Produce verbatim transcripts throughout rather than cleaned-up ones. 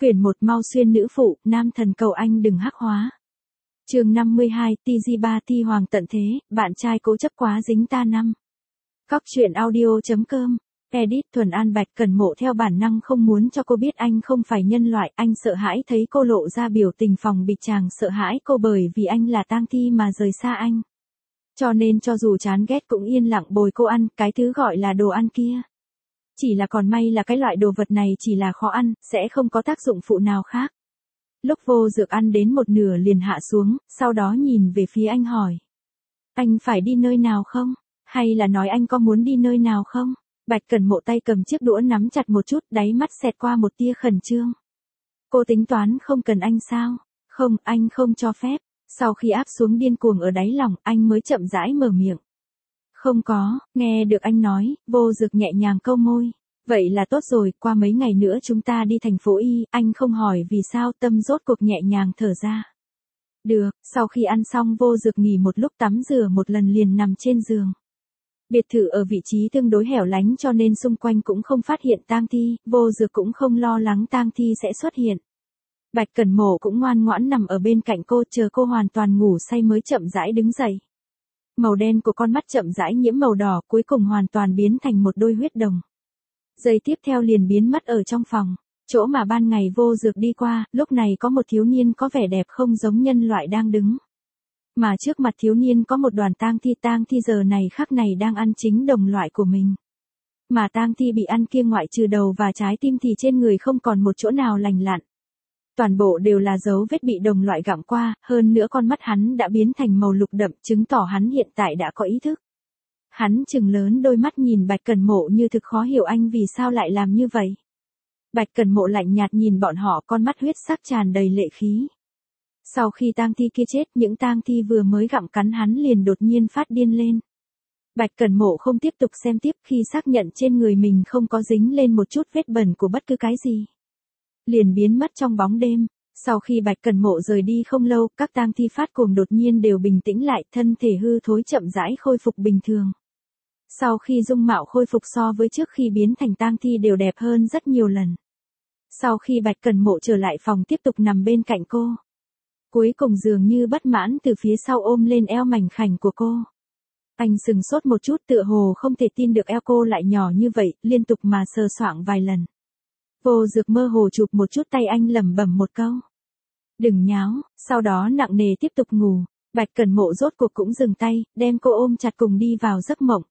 Quyển một Mau xuyên nữ phụ, nam thần cầu anh đừng hắc hóa. Chương năm mươi hai, Ti Di Ba Ti Hoàng tận thế, bạn trai cố chấp quá dính ta năm. Cóc truyện audio.com, edit Thuần An. Bạch Cẩn Mộ theo bản năng không muốn cho cô biết anh không phải nhân loại, anh sợ hãi thấy cô lộ ra biểu tình phòng bị, chàng sợ hãi cô bởi vì anh là tang thi mà rời xa anh. Cho nên cho dù chán ghét cũng yên lặng bồi cô ăn, cái thứ gọi là đồ ăn kia. Chỉ là còn may là cái loại đồ vật này chỉ là khó ăn, sẽ không có tác dụng phụ nào khác. Lúc Vô Dược ăn đến một nửa liền hạ xuống, sau đó nhìn về phía anh hỏi. Anh phải đi nơi nào không? Hay là nói anh có muốn đi nơi nào không? Bạch Cẩn Mộ tay cầm chiếc đũa nắm chặt một chút, đáy mắt xẹt qua một tia khẩn trương. Cô tính toán không cần anh sao? Không, anh không cho phép. Sau khi áp xuống điên cuồng ở đáy lòng, anh mới chậm rãi mở miệng. Không có, nghe được anh nói, Vô Dược nhẹ nhàng câu môi. Vậy là tốt rồi, qua mấy ngày nữa chúng ta đi thành phố Y, anh không hỏi vì sao, tâm rốt cuộc nhẹ nhàng thở ra. Được, sau khi ăn xong Vô Dược nghỉ một lúc, tắm rửa một lần liền nằm trên giường. Biệt thự ở vị trí tương đối hẻo lánh cho nên xung quanh cũng không phát hiện tang thi, Vô Dược cũng không lo lắng tang thi sẽ xuất hiện. Bạch Cẩn Mộ cũng ngoan ngoãn nằm ở bên cạnh cô, chờ cô hoàn toàn ngủ say mới chậm rãi đứng dậy. Màu đen của con mắt chậm rãi nhiễm màu đỏ, cuối cùng hoàn toàn biến thành một đôi huyết đồng. Giây tiếp theo liền biến mất ở trong phòng, chỗ mà ban ngày Vô Dược đi qua, lúc này có một thiếu niên có vẻ đẹp không giống nhân loại đang đứng. Mà trước mặt thiếu niên có một đoàn tang thi, tang thi giờ này khắc này đang ăn chính đồng loại của mình. Mà tang thi bị ăn kia ngoại trừ đầu và trái tim thì trên người không còn một chỗ nào lành lặn. Toàn bộ đều là dấu vết bị đồng loại gặm qua, hơn nữa con mắt hắn đã biến thành màu lục đậm, chứng tỏ hắn hiện tại đã có ý thức. Hắn trừng lớn đôi mắt nhìn Bạch Cẩn Mộ như thực khó hiểu anh vì sao lại làm như vậy. Bạch Cẩn Mộ lạnh nhạt nhìn bọn họ, con mắt huyết sắc tràn đầy lệ khí. Sau khi tang thi kia chết, những tang thi vừa mới gặm cắn hắn liền đột nhiên phát điên lên. Bạch Cẩn Mộ không tiếp tục xem tiếp, khi xác nhận trên người mình không có dính lên một chút vết bẩn của bất cứ cái gì, liền biến mất trong bóng đêm. Sau khi Bạch Cẩn Mộ rời đi không lâu, các tang thi phát cuồng đột nhiên đều bình tĩnh lại, thân thể hư thối chậm rãi khôi phục bình thường. Sau khi dung mạo khôi phục so với trước khi biến thành tang thi đều đẹp hơn rất nhiều lần. Sau khi Bạch Cẩn Mộ trở lại phòng tiếp tục nằm bên cạnh cô. Cuối cùng dường như bất mãn từ phía sau ôm lên eo mảnh khảnh của cô. Anh sừng sốt một chút, tựa hồ không thể tin được eo cô lại nhỏ như vậy, liên tục mà sờ soạng vài lần. Vô Dược mơ hồ chụp một chút tay anh, lẩm bẩm một câu. Đừng nháo, sau đó nặng nề tiếp tục ngủ. Bạch Cẩn Mộ rốt cuộc cũng dừng tay, đem cô ôm chặt cùng đi vào giấc mộng.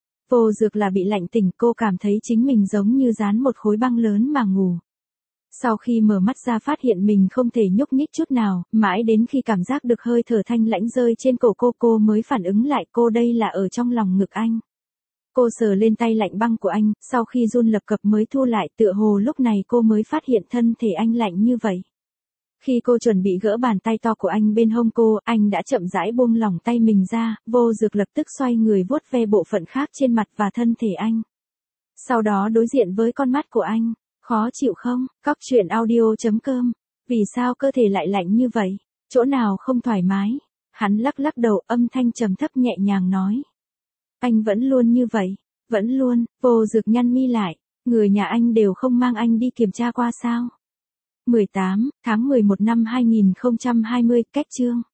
Vô Dược là bị lạnh tỉnh, cô cảm thấy chính mình giống như dán một khối băng lớn mà ngủ. Sau khi mở mắt ra phát hiện mình không thể nhúc nhích chút nào, mãi đến khi cảm giác được hơi thở thanh lãnh rơi trên cổ cô, cô mới phản ứng lại cô đây là ở trong lòng ngực anh. Cô sờ lên tay lạnh băng của anh, sau khi run lập cập mới thu lại, tựa hồ lúc này cô mới phát hiện thân thể anh lạnh như vậy. Khi cô chuẩn bị gỡ bàn tay to của anh bên hông cô, anh đã chậm rãi buông lỏng tay mình ra, Vô Dược lập tức xoay người vuốt ve bộ phận khác trên mặt và thân thể anh. Sau đó đối diện với con mắt của anh. Khó chịu không? Cóc truyện audio.com. Vì sao cơ thể lại lạnh như vậy? Chỗ nào không thoải mái? Hắn lắc lắc đầu, âm thanh trầm thấp nhẹ nhàng nói. Anh vẫn luôn như vậy. Vẫn luôn. Vô Dược nhăn mi lại. Người nhà anh đều không mang anh đi kiểm tra qua sao? mười tám tháng mười một năm hai nghìn không trăm hai mươi, cách chương.